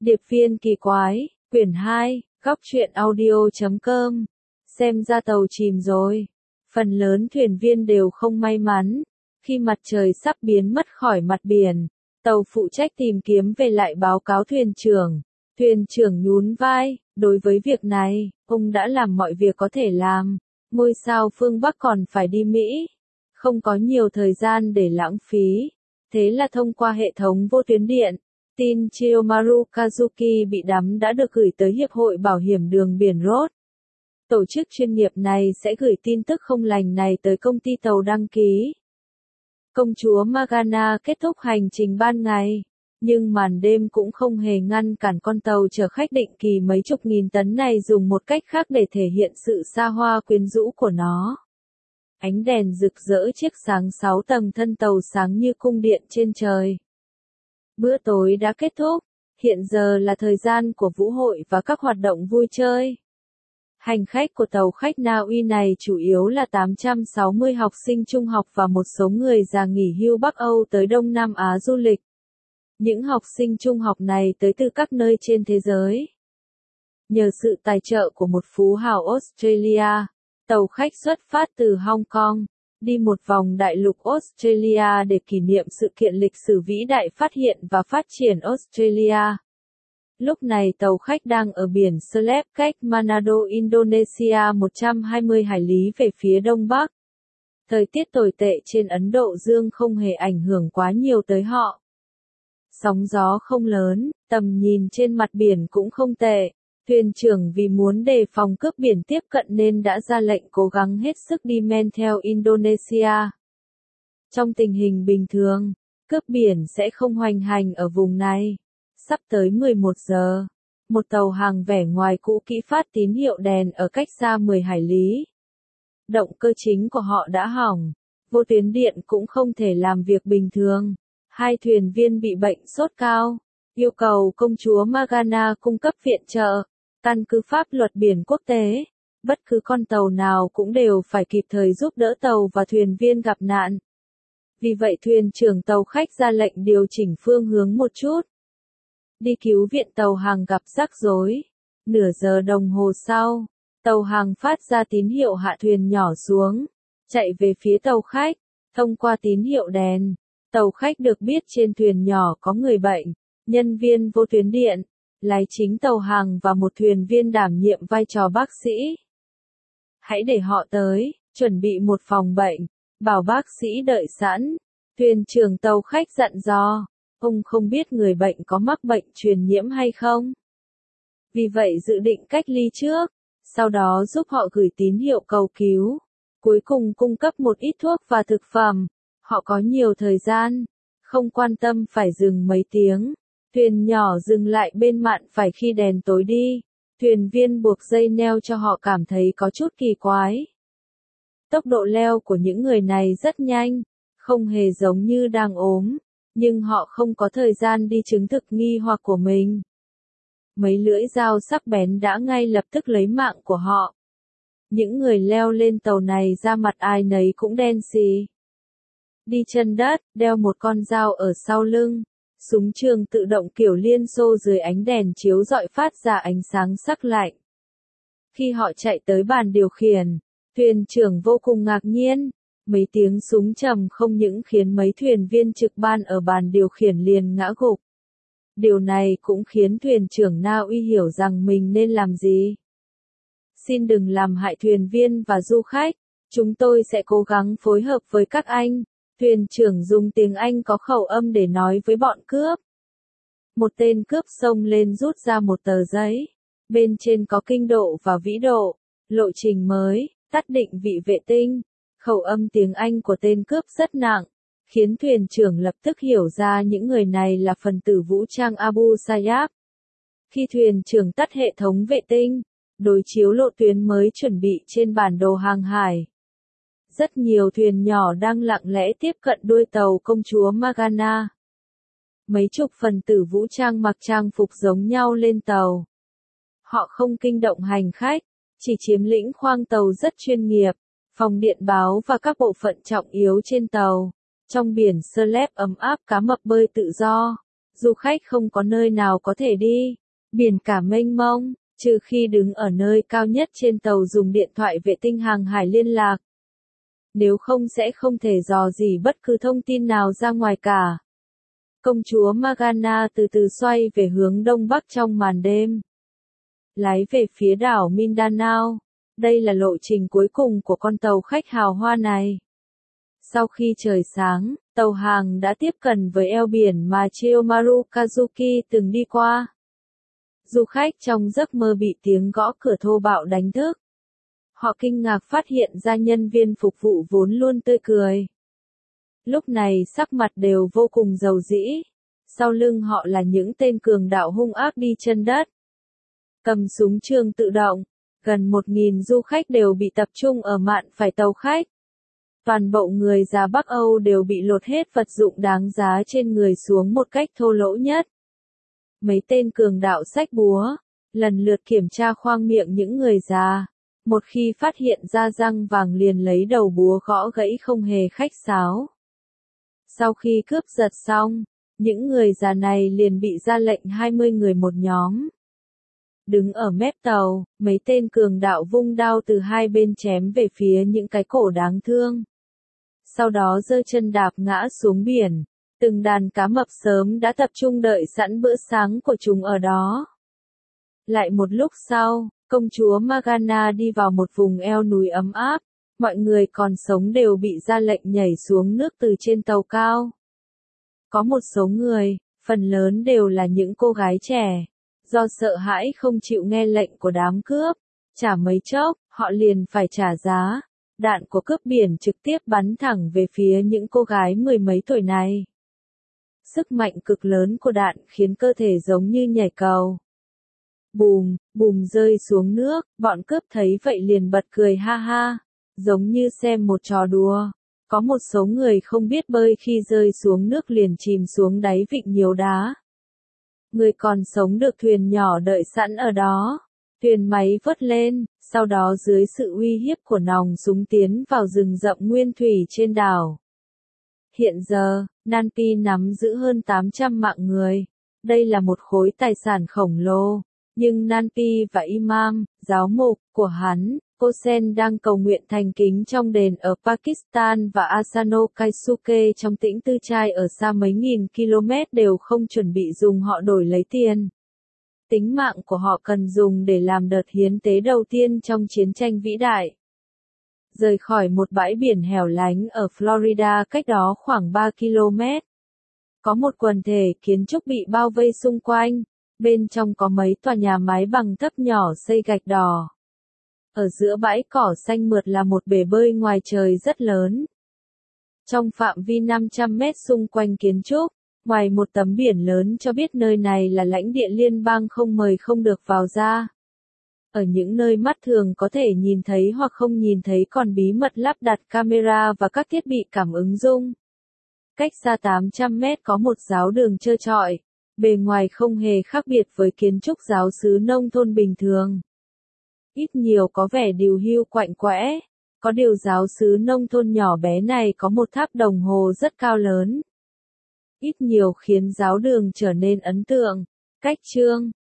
Điệp viên kỳ quái, quyển 2, góc truyện audio.com. Xem ra tàu chìm rồi. Phần lớn thuyền viên đều không may mắn. Khi mặt trời sắp biến mất khỏi mặt biển, tàu phụ trách tìm kiếm về lại báo cáo thuyền trưởng. Thuyền trưởng nhún vai, đối với việc này, ông đã làm mọi việc có thể làm. Ngôi sao phương Bắc còn phải đi Mỹ. Không có nhiều thời gian để lãng phí. Thế là thông qua hệ thống vô tuyến điện, tin Chiyomaru Kazuki bị đắm đã được gửi tới Hiệp hội Bảo hiểm đường biển Road. Tổ chức chuyên nghiệp này sẽ gửi tin tức không lành này tới công ty tàu đăng ký. Công chúa Magana kết thúc hành trình ban ngày, nhưng màn đêm cũng không hề ngăn cản con tàu chở khách định kỳ mấy chục nghìn tấn này dùng một cách khác để thể hiện sự xa hoa quyến rũ của nó. Ánh đèn rực rỡ chiếc sáng 6 tầng thân tàu sáng như cung điện trên trời. Bữa tối đã kết thúc, hiện giờ là thời gian của vũ hội và các hoạt động vui chơi. Hành khách của tàu khách Na Uy này chủ yếu là 860 học sinh trung học và một số người già nghỉ hưu Bắc Âu tới Đông Nam Á du lịch. Những học sinh trung học này tới từ các nơi trên thế giới. Nhờ sự tài trợ của một phú hào Australia, tàu khách xuất phát từ Hong Kong, đi một vòng đại lục Australia để kỷ niệm sự kiện lịch sử vĩ đại phát hiện và phát triển Australia. Lúc này tàu khách đang ở biển Celeb cách Manado, Indonesia 120 hải lý về phía đông bắc. Thời tiết tồi tệ trên Ấn Độ Dương không hề ảnh hưởng quá nhiều tới họ. Sóng gió không lớn, tầm nhìn trên mặt biển cũng không tệ. Thuyền trưởng vì muốn đề phòng cướp biển tiếp cận nên đã ra lệnh cố gắng hết sức đi men theo Indonesia. Trong tình hình bình thường, cướp biển sẽ không hoành hành ở vùng này. Sắp tới 11 giờ, một tàu hàng vẻ ngoài cũ kỹ phát tín hiệu đèn ở cách xa 10 hải lý. Động cơ chính của họ đã hỏng, vô tuyến điện cũng không thể làm việc bình thường. Hai thuyền viên bị bệnh sốt cao, yêu cầu công chúa Magana cung cấp viện trợ. Căn cứ pháp luật biển quốc tế, bất cứ con tàu nào cũng đều phải kịp thời giúp đỡ tàu và thuyền viên gặp nạn. Vì vậy thuyền trưởng tàu khách ra lệnh điều chỉnh phương hướng một chút. Đi cứu viện tàu hàng gặp rắc rối. Nửa giờ đồng hồ sau, tàu hàng phát ra tín hiệu hạ thuyền nhỏ xuống, chạy về phía tàu khách. Thông qua tín hiệu đèn, tàu khách được biết trên thuyền nhỏ có người bệnh, nhân viên vô tuyến điện, lái chính tàu hàng và một thuyền viên đảm nhiệm vai trò bác sĩ. Hãy để họ tới, chuẩn bị một phòng bệnh, bảo bác sĩ đợi sẵn. Thuyền trưởng tàu khách dặn dò, ông không biết người bệnh có mắc bệnh truyền nhiễm hay không. Vì vậy dự định cách ly trước, sau đó giúp họ gửi tín hiệu cầu cứu. Cuối cùng cung cấp một ít thuốc và thực phẩm. Họ có nhiều thời gian, không quan tâm phải dừng mấy tiếng. Thuyền nhỏ dừng lại bên mạn phải khi đèn tối đi. Thuyền viên buộc dây neo cho họ cảm thấy có chút kỳ quái. Tốc độ leo của những người này rất nhanh, không hề giống như đang ốm, nhưng họ không có thời gian đi chứng thực nghi hoặc của mình. Mấy lưỡi dao sắc bén đã ngay lập tức lấy mạng của họ. Những người leo lên tàu này da mặt ai nấy cũng đen xì. Đi chân đất, đeo một con dao ở sau lưng. Súng trường tự động kiểu Liên Xô dưới ánh đèn chiếu rọi phát ra ánh sáng sắc lạnh. Khi họ chạy tới bàn điều khiển, thuyền trưởng vô cùng ngạc nhiên. Mấy tiếng súng trầm không những khiến mấy thuyền viên trực ban ở bàn điều khiển liền ngã gục. Điều này cũng khiến thuyền trưởng Na Uy hiểu rằng mình nên làm gì. Xin đừng làm hại thuyền viên và du khách, chúng tôi sẽ cố gắng phối hợp với các anh. Thuyền trưởng dùng tiếng Anh có khẩu âm để nói với bọn cướp. Một tên cướp xông lên rút ra một tờ giấy. Bên trên có kinh độ và vĩ độ, lộ trình mới, tắt định vị vệ tinh. Khẩu âm tiếng Anh của tên cướp rất nặng, khiến thuyền trưởng lập tức hiểu ra những người này là phần tử vũ trang Abu Sayyaf. Khi thuyền trưởng tắt hệ thống vệ tinh, đối chiếu lộ tuyến mới chuẩn bị trên bản đồ hàng hải. Rất nhiều thuyền nhỏ đang lặng lẽ tiếp cận đuôi tàu công chúa Magana. Mấy chục phần tử vũ trang mặc trang phục giống nhau lên tàu. Họ không kinh động hành khách, chỉ chiếm lĩnh khoang tàu rất chuyên nghiệp, phòng điện báo và các bộ phận trọng yếu trên tàu. Trong biển Celeb ấm áp cá mập bơi tự do. du khách không có nơi nào có thể đi, biển cả mênh mông, trừ khi đứng ở nơi cao nhất trên tàu dùng điện thoại vệ tinh hàng hải liên lạc. Nếu không sẽ không thể dò dỉ bất cứ thông tin nào ra ngoài cả. Công chúa Morgana từ từ xoay về hướng đông bắc trong màn đêm. Lái về phía đảo Mindanao. Đây là lộ trình cuối cùng của con tàu khách hào hoa này. Sau khi trời sáng, tàu hàng đã tiếp cận với eo biển mà Chiyomaru Kazuki từng đi qua. Du khách trong giấc mơ bị tiếng gõ cửa thô bạo đánh thức. Họ kinh ngạc phát hiện ra nhân viên phục vụ vốn luôn tươi cười. Lúc này sắc mặt đều vô cùng dầu dĩ. Sau lưng họ là những tên cường đạo hung ác đi chân đất. Cầm súng trường tự động. Gần 1.000 du khách đều bị tập trung ở mạn phải tàu khách. Toàn bộ người già Bắc Âu đều bị lột hết vật dụng đáng giá trên người xuống một cách thô lỗ nhất. Mấy tên cường đạo xách búa, lần lượt kiểm tra khoang miệng những người già. Một khi phát hiện ra răng vàng liền lấy đầu búa gõ gãy không hề khách sáo. Sau khi cướp giật xong, những người già này liền bị ra lệnh 20 người một nhóm. Đứng ở mép tàu, mấy tên cường đạo vung đao từ hai bên chém về phía những cái cổ đáng thương. Sau đó giơ chân đạp ngã xuống biển. Từng đàn cá mập sớm đã tập trung đợi sẵn bữa sáng của chúng ở đó. Lại một lúc sau, công chúa Morgana đi vào một vùng eo núi ấm áp. Mọi người còn sống đều bị ra lệnh nhảy xuống nước từ trên tàu cao. Có một số người, phần lớn đều là những cô gái trẻ. Do sợ hãi không chịu nghe lệnh của đám cướp, chả mấy chốc, họ liền phải trả giá. Đạn của cướp biển trực tiếp bắn thẳng về phía những cô gái mười mấy tuổi này. Sức mạnh cực lớn của đạn khiến cơ thể giống như nhảy cầu. Bùm, bùm rơi xuống nước, bọn cướp thấy vậy liền bật cười ha ha, giống như xem một trò đùa. Có một số người không biết bơi khi rơi xuống nước liền chìm xuống đáy vịnh nhiều đá. Người còn sống được thuyền nhỏ đợi sẵn ở đó. Thuyền máy vớt lên, sau đó dưới sự uy hiếp của nòng súng tiến vào rừng rậm nguyên thủy trên đảo. Hiện giờ, Nanpi nắm giữ hơn 800 mạng người. Đây là một khối tài sản khổng lồ. Nhưng Nanpi và Imam, giáo mục của hắn, Kosen đang cầu nguyện thành kính trong đền ở Pakistan và Asano Kaisuke trong Tĩnh Tư Trai ở xa mấy nghìn km đều không chuẩn bị dùng họ đổi lấy tiền. Tính mạng của họ cần dùng để làm đợt hiến tế đầu tiên trong chiến tranh vĩ đại. Rời khỏi một bãi biển hẻo lánh ở Florida cách đó khoảng 3 km. Có một quần thể kiến trúc bị bao vây xung quanh, bên trong có mấy tòa nhà mái bằng thấp nhỏ xây gạch đỏ. Ở giữa bãi cỏ xanh mượt là một bể bơi ngoài trời rất lớn. Trong phạm vi 500 mét xung quanh kiến trúc, ngoài một tấm biển lớn cho biết nơi này là lãnh địa liên bang không mời không được vào ra. Ở những nơi mắt thường có thể nhìn thấy hoặc không nhìn thấy còn bí mật lắp đặt camera và các thiết bị cảm ứng rung. Cách xa 800 mét có một giáo đường trơ trọi, bề ngoài không hề khác biệt với kiến trúc giáo xứ nông thôn bình thường. Ít nhiều có vẻ điều hưu quạnh quẽ, có điều giáo xứ nông thôn nhỏ bé này có một tháp đồng hồ rất cao lớn. Ít nhiều khiến giáo đường trở nên ấn tượng. Cách chương